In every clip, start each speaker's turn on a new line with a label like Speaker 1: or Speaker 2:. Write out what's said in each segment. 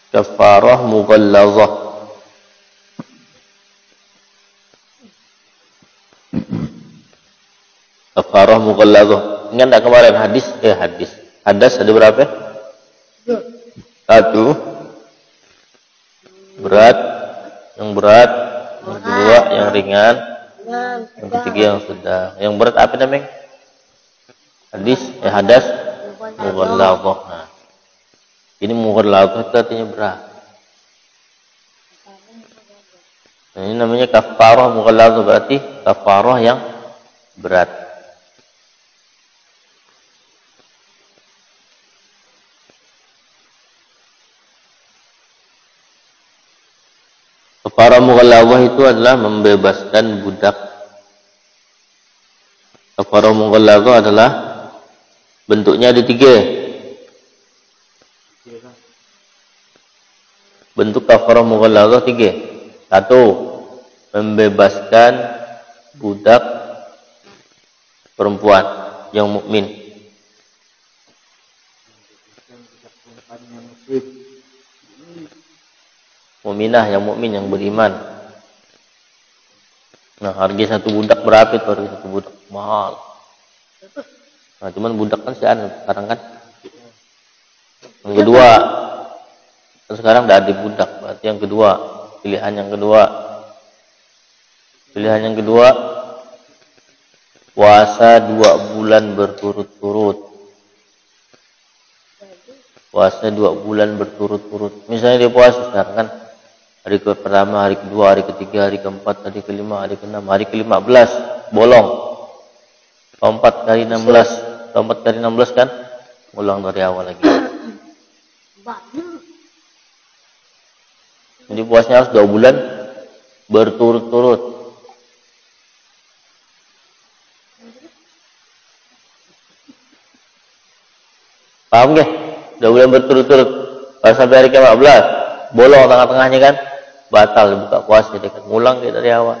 Speaker 1: Kafarah mughallazah. Kafarah mughallazah. Ingat tak kemarin hadis? Hadas ada berapa? Satu. Berat. Yang berat. Yang kedua yang ringan. Yang ketiga yang sedang. Yang berat apa namanya? Hadas mughallazah. Nah, ini mughallazah itu artinya berat. Nah, ini namanya kafarah mughallazah, berarti kafarah yang berat. Kafarah mughallazah itu adalah membebaskan budak. Kafarah mughallazah adalah bentuknya ada 3. Bentuk kafarah mughallazah 3. 1. Membebaskan budak perempuan yang mukmin. Mukminah yang mukmin yang beriman. Nah, harga satu budak berapa itu? Harga satu budak mahal. Nah, cuman budak kan sekarang kan. Yang kedua, sekarang tidak ada budak. Berarti yang kedua, pilihan yang kedua, puasa 2 bulan berturut-turut. Puasa 2 bulan berturut-turut. Misalnya dia puasa sekarang kan, hari pertama, hari kedua, hari ketiga, hari keempat, hari kelima, hari keenam, hari ke-15 bolong. Keempat kali 16 kan, ulang dari awal lagi. Jadi puasanya harus 2 bulan berturut-turut. Paham gak? 2 bulan berturut-turut. Kalau sampai hari ke-15 bolong tengah-tengahnya kan, batal buka puasa, dia kan ngulang dari awal.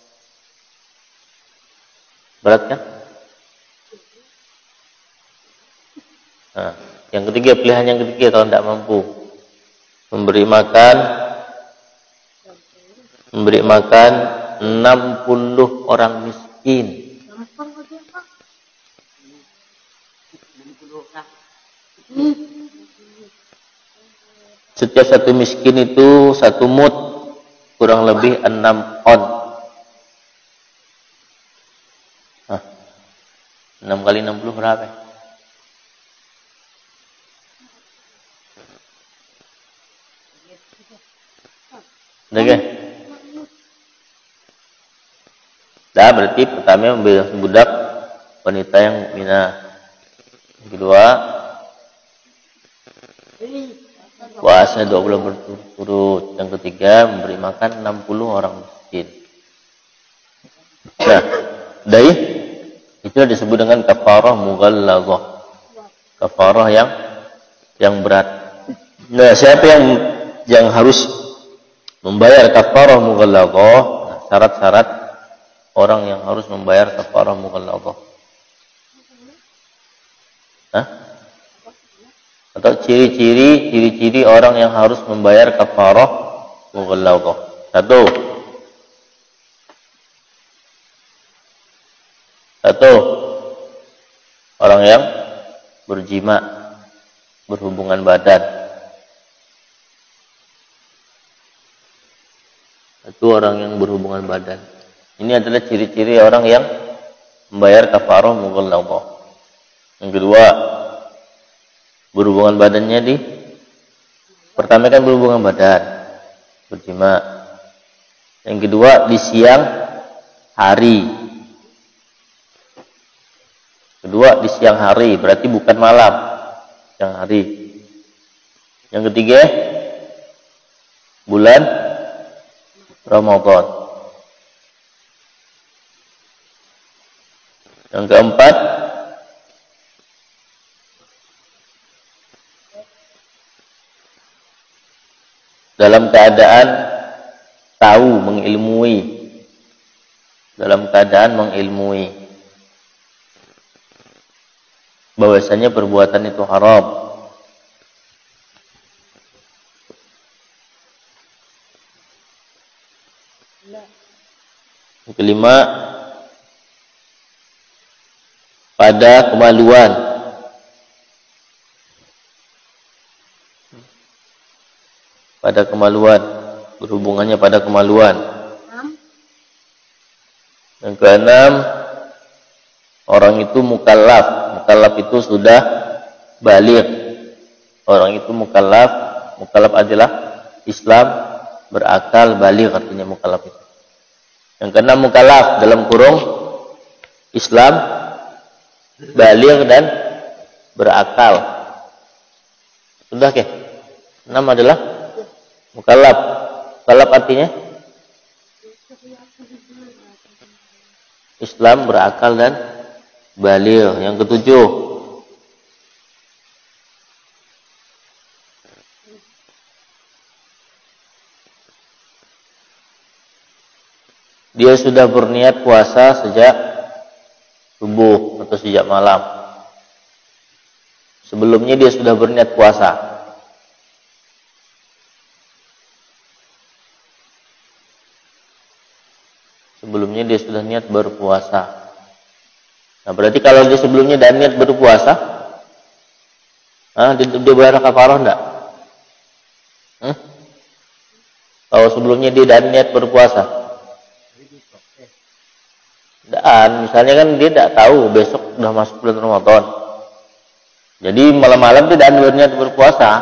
Speaker 1: Berat kan? Nah, yang ketiga, pilihan yang ketiga kalau tidak mampu, memberi makan 60 orang miskin. Setiap satu miskin itu 1 mud, kurang lebih 6 on. 6 kali 60 berapa? Udah kan? Dah, berarti pertama membebaskan budak wanita yang mukminah. Yang kedua, puasa 2 bulan berturut-turut. Yang ketiga, memberi makan 60 orang miskin. Nah, dari itu disebut dengan kafarah mughallazah. Kafarah yang berat. Nah, siapa yang harus membayar kafarah mughallazah? Nah, syarat-syarat orang yang harus membayar kafarah mughallazah. Atau ciri-ciri orang yang harus membayar kafarah mughallazah. 1, orang yang berjima, berhubungan badan. 1, orang yang berhubungan badan. Ini adalah ciri-ciri orang yang membayar kafarah mughallazah. Yang kedua, berhubungan badannya pertama kan berhubungan badan, berjima. Yang kedua di siang hari. Berarti bukan malam, siang hari. Yang ketiga, bulan Ramadan. Yang keempat, dalam keadaan tahu, mengilmui. Bahwasanya perbuatan itu haram. Yang kelima, pada kemaluan. Pada kemaluan, berhubungannya pada kemaluan. Yang keenam, orang itu mukallaf. Mukallaf itu sudah baligh. Orang itu mukallaf. Mukallaf adalah Islam berakal, baligh artinya mukallaf itu. Yang keenam, mukallaf dalam kurung Islam baligh dan berakal. Sudah ke? 6 adalah mukallaf. Mukallaf artinya Islam berakal dan baligh. Yang ketujuh, dia sudah berniat puasa sejak subuh atau sejak malam. Sebelumnya dia sudah berniat puasa. Sebelumnya dia sudah niat berpuasa. Nah, berarti kalau dia sebelumnya dan niat berpuasa, dia bayar kafarah enggak? Kalau sebelumnya dia dan niat berpuasa, dan misalnya kan dia tidak tahu besok sudah masuk bulan Ramadan. Jadi malam-malam dia dan berniat berpuasa.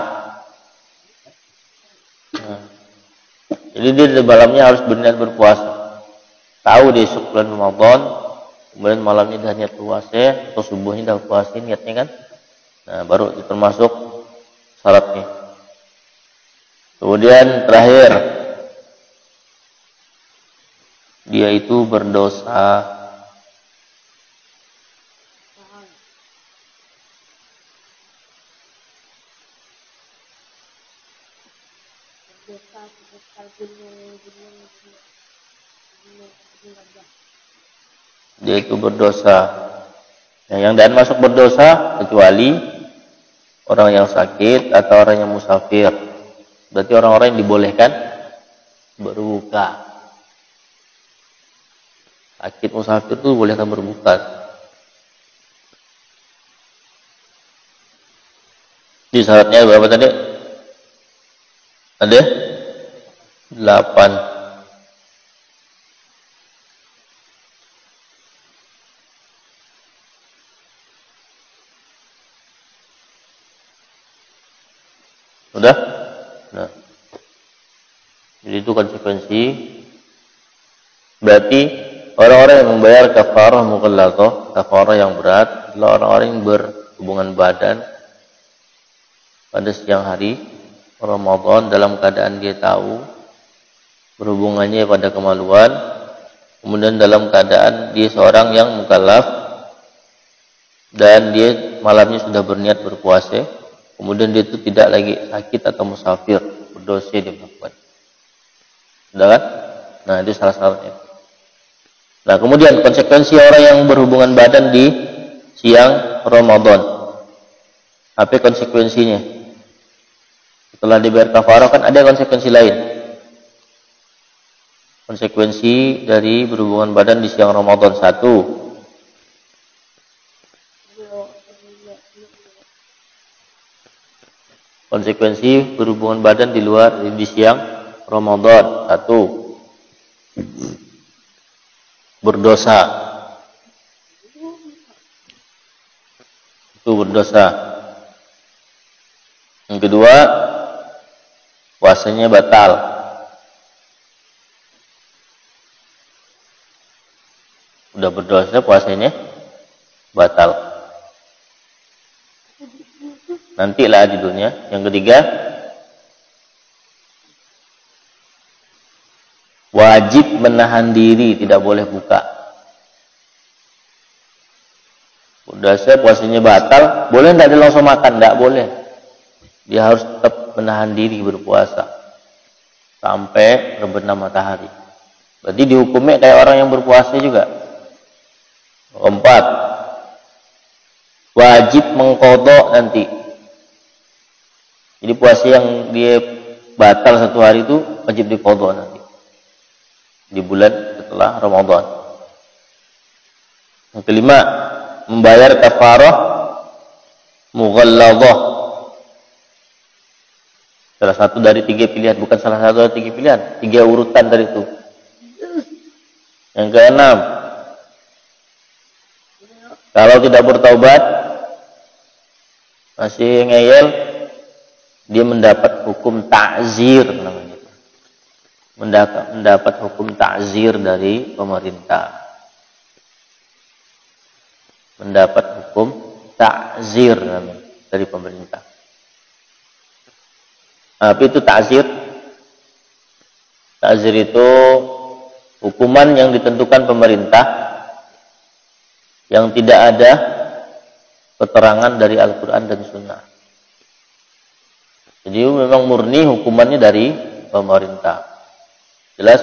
Speaker 1: Jadi dia di malamnya harus berniat berpuasa. Tahu dia esok bulan Ramadan, kemudian malamnya dah niat puasa atau subuhnya dah puasa niatnya kan. Nah, baru termasuk syaratnya. Kemudian terakhir, dia itu berdosa. Dia itu berdosa. Nah, yang dan masuk berdosa kecuali orang yang sakit atau orang yang musafir. Berarti orang-orang yang dibolehkan berbuka. Sakit musafir itu bolehkan berbuka. Di syaratnya berapa tadi? Ada 8. Sudah? Nah. Jadi itu konsekuensi. Berarti orang-orang yang membayar kafarah mughalladhah, kafarah yang berat, adalah orang-orang yang berhubungan badan pada siang hari Ramadan dalam keadaan dia tahu berhubungannya pada kemaluan, kemudian dalam keadaan dia seorang yang mukallaf dan dia malamnya sudah berniat berpuasa, kemudian dia itu tidak lagi sakit atau musafir, berdosa dia melakukan. Sudah kan? Nah, itu salah satunya. Nah, kemudian konsekuensi orang yang berhubungan badan di siang Ramadan. Apa konsekuensinya? Setelah dibayar kafarah kan ada konsekuensi lain. Konsekuensi dari berhubungan badan di siang Ramadan. 1. Konsekuensi berhubungan badan di siang Ramadan. 1. Berdosa. Itu berdosa. Yang kedua, puasanya batal. Udah berdosa, puasanya batal. Nantilah di dunia. Yang ketiga, wajib menahan diri, tidak boleh buka. Udah puasanya batal, boleh tidak dia langsung makan? Tidak boleh. Dia harus tetap menahan diri berpuasa sampai terbenam matahari. Berarti dihukumnya kayak orang yang berpuasa juga. 4. Wajib mengqadha nanti. Jadi puasa yang dia batal 1 hari itu wajib diqadha nanti. di bulan setelah Ramadan. Yang kelima, membayar kafarah mughalladhah. Salah satu dari 3 pilihan, bukan salah satu dari 3 pilihan, 3 urutan dari itu. Yang keenam, kalau tidak bertaubat, masih ngeyel, dia mendapat hukum ta'zir namanya. Mendapat hukum ta'zir dari pemerintah. Mendapat hukum ta'zir namanya dari pemerintah. Apa itu ta'zir? Ta'zir itu hukuman yang ditentukan pemerintah yang tidak ada keterangan dari Al-Quran dan Sunnah. Jadi memang murni hukumannya dari pemerintah. Jelas?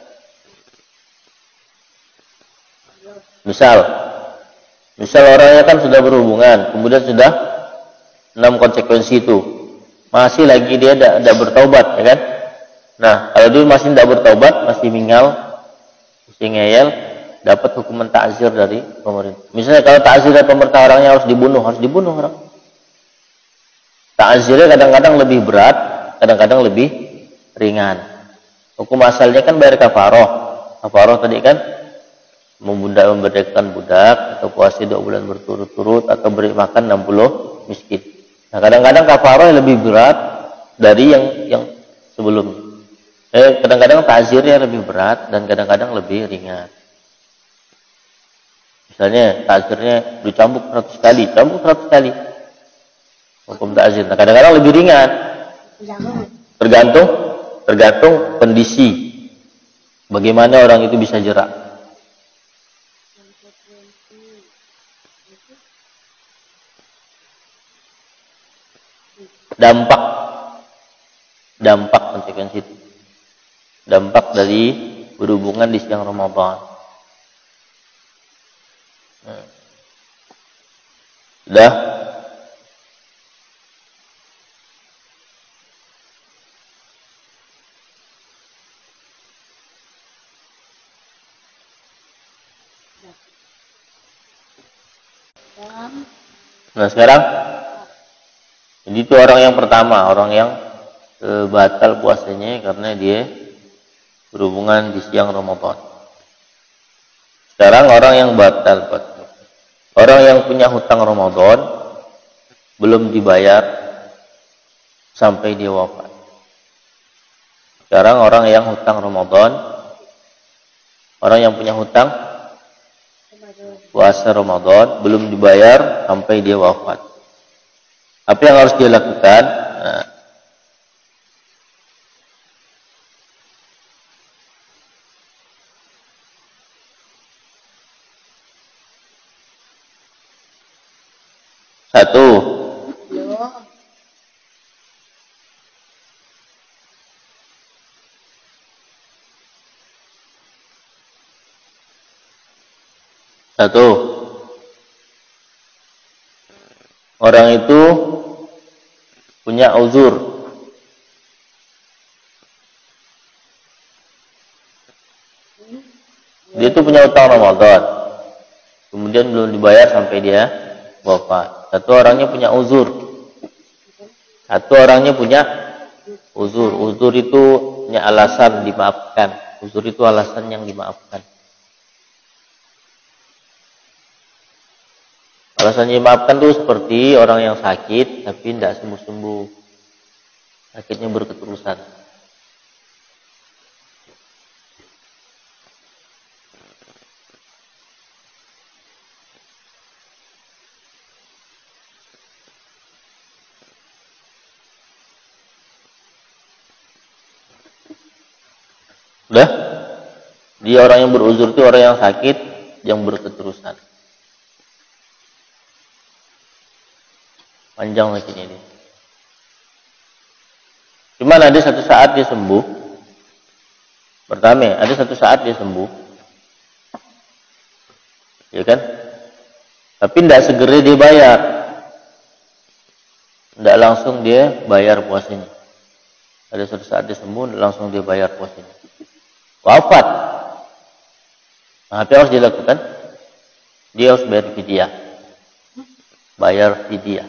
Speaker 1: Misal orangnya kan sudah berhubungan, kemudian sudah 6 konsekuensi itu, masih lagi dia tidak bertaubat, ya kan? Nah, kalau dia masih tidak bertaubat, masih mingal, masih ngeyel, dapat hukuman ta'zir dari pemerintah. Misalnya kalau ta'zir dari pemerintah, orangnya harus dibunuh orang. Ta'zirnya kadang-kadang lebih berat, kadang-kadang lebih ringan. Hukum asalnya kan bayar kafaroh. Kafaroh tadi kan memerdekakan budak, atau puasa 2 bulan berturut-turut, atau beri makan 60 miskin. Nah, kadang-kadang kafaroh lebih berat dari yang sebelumnya. Kadang-kadang ta'zirnya lebih berat dan kadang-kadang lebih ringan. Misalnya ta'zirnya dicambuk 100 kali, cambuk 100 kali. Hukum ta'zir. Nah, kadang-kadang lebih ringan. Tergantung kondisi. Bagaimana orang itu bisa jerak. Dampak konsekuensi itu. Dampak dari berhubungan di siang Ramadan. Sudah? Nah, sekarang jadi itu orang yang pertama, orang yang batal puasanya karena dia berhubungan di siang Ramadan. Sekarang orang yang batal puasa. Orang yang punya hutang Ramadan belum dibayar sampai dia wafat. Sekarang orang yang hutang Ramadan, orang yang punya hutang puasa Ramadan belum dibayar sampai dia wafat. Apa yang harus dia lakukan? Nah, Satu, orang itu punya uzur. Dia itu punya utang Ramadan, kemudian belum dibayar sampai dia wafat. Satu orangnya punya uzur. Uzur itu punya alasan dimaafkan. Uzur itu alasan yang dimaafkan. Alasan dimaafkan itu seperti orang yang sakit tapi tidak sembuh-sembuh. Sakitnya berketerusan. Udah? Dia orang yang beruzur itu orang yang sakit yang berketerusan. Panjang lagi ini. Cuman ada satu saat dia sembuh. Pertama, ada satu saat dia sembuh. Ya kan? Tapi tidak segera dia bayar. Tidak langsung dia bayar puasanya. Ada satu saat dia sembuh, langsung dia bayar puasanya. Wafat. Nah, apa yang harus dilakukan? Dia harus bayar fidyah. Bayar fidyah.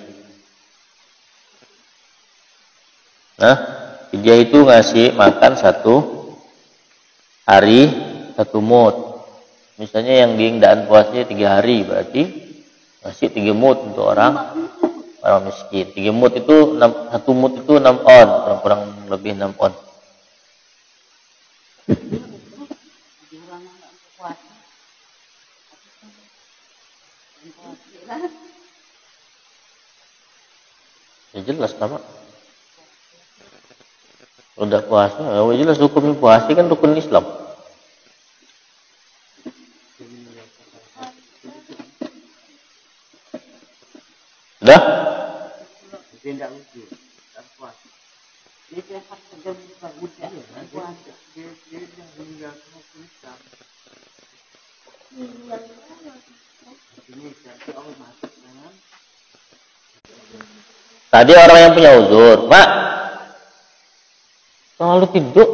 Speaker 1: Nah, fidyah itu ngasih makan 1 hari 1 mud. Misalnya yang diindaan puasanya 3 hari, berarti ngasih 3 mud untuk orang miskin. 3 mud itu 1 mud itu 6 on, kurang lebih 6 on. Ya jelas nama. Udah puasa, ya jelas hukum puasa kan rukun Islam. Dah? Tadi orang yang punya uzur, Mak, kalau tidur.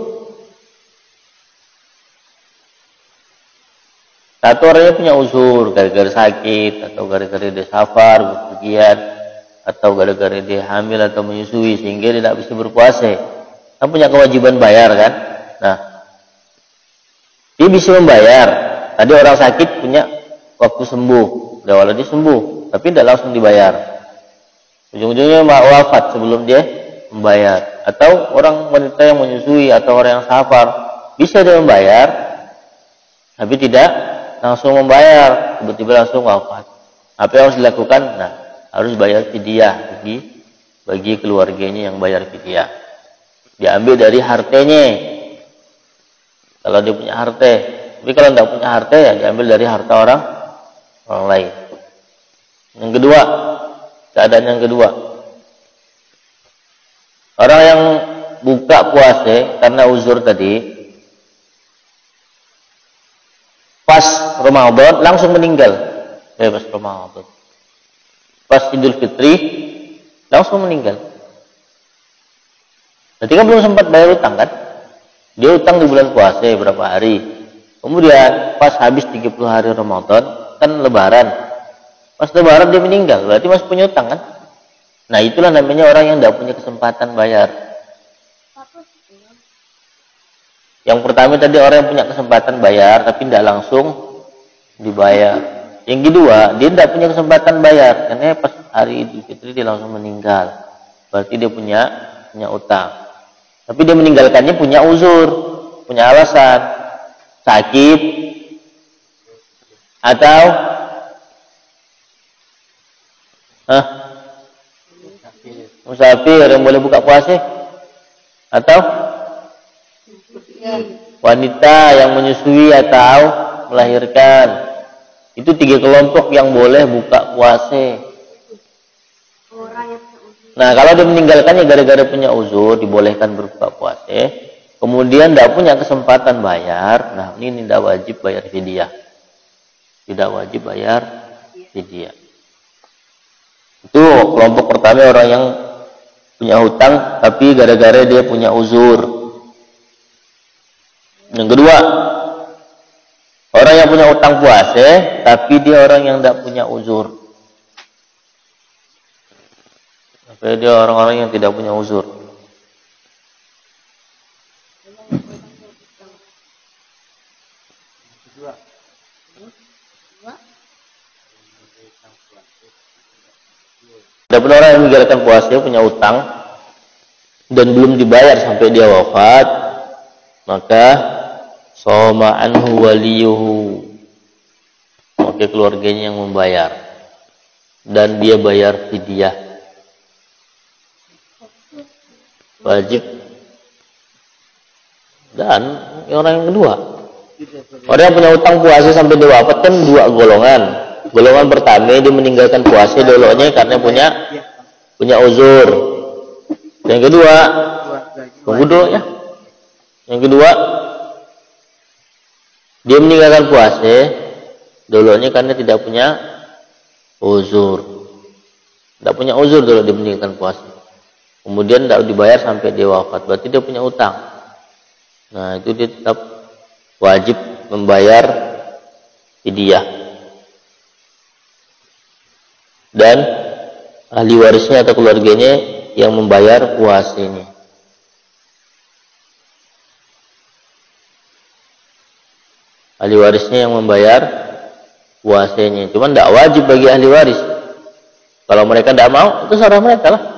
Speaker 1: Satu orangnya punya uzur, gara-gara sakit, atau gara-gara dia safar, bepergian, atau gara-gara dia hamil atau menyusui, sehingga dia tidak bisa berpuasa. Kan punya kewajiban bayar kan? Nah, dia bisa membayar. Tadi orang sakit punya waktu sembuh, awalnya dia sembuh, tapi tidak langsung dibayar. Ujung-ujungnya wafat sebelum dia membayar. Atau orang wanita yang menyusui atau orang yang safar bisa dia membayar, tapi tidak langsung membayar, tiba-tiba langsung wafat. Apa yang harus dilakukan? Nah, harus bayar fidyah bagi keluarganya yang bayar fidyah. Diambil dari hartanya. Kalau dia punya harta, tapi kalau tidak punya harta ya diambil dari harta orang lain. Yang kedua, keadaan yang kedua, orang yang buka puasa karena uzur tadi, pas Ramadan langsung meninggal. Pas Ramadan. Pas Idul Fitri langsung meninggal. Berarti kan belum sempat bayar utang kan? Dia utang di bulan puasa berapa hari. Kemudian pas habis 30 hari Ramadan kan lebaran. Pas lebaran dia meninggal, berarti masih punya utang kan? Nah, itulah namanya orang yang tidak punya kesempatan bayar. Yang pertama tadi orang yang punya kesempatan bayar tapi tidak langsung dibayar. Yang kedua, dia tidak punya kesempatan bayar karena pas hari Idul Fitri dia langsung meninggal. Berarti dia punya utang. Tapi dia meninggalkannya punya uzur, punya alasan, sakit atau musafir yang boleh buka puasa, atau wanita yang menyusui atau melahirkan. Itu 3 kelompok yang boleh buka puasa. Nah, kalau dia meninggalkannya gara-gara punya uzur, dibolehkan berbuka puasa. Kemudian tidak punya kesempatan bayar, nah ini tidak wajib bayar fidyah. Tidak wajib bayar fidyah. Itu kelompok pertama, orang yang punya hutang tapi gara-gara dia punya uzur. Yang kedua, orang yang punya utang puasa tapi dia orang yang tidak punya uzur. Tapi dia orang-orang yang tidak punya uzur. Adapun orang yang meninggalkan puasa punya utang dan belum dibayar sampai dia wafat, maka shoma anhu waliyuhu, maka keluarganya yang membayar dan dia bayar fidyah. Wajib. Dan orang yang kedua, orang yang punya utang puasa sampai dia wafat kan 2 golongan. Golongan pertama, dia meninggalkan puasa dulunya karena punya uzur. Yang kedua, ya. Yang kedua, dia meninggalkan puasa dulunya karena tidak punya uzur. Tidak punya uzur dulu dia meninggalkan puasa. Kemudian tidak dibayar sampai dia wafat, berarti dia punya utang. Nah, itu dia tetap wajib membayar fidyah. Dan ahli warisnya atau keluarganya yang membayar puasanya. Ahli warisnya yang membayar puasanya. Cuman tidak wajib bagi ahli waris. Kalau mereka tidak mau, itu saudara mereka lah.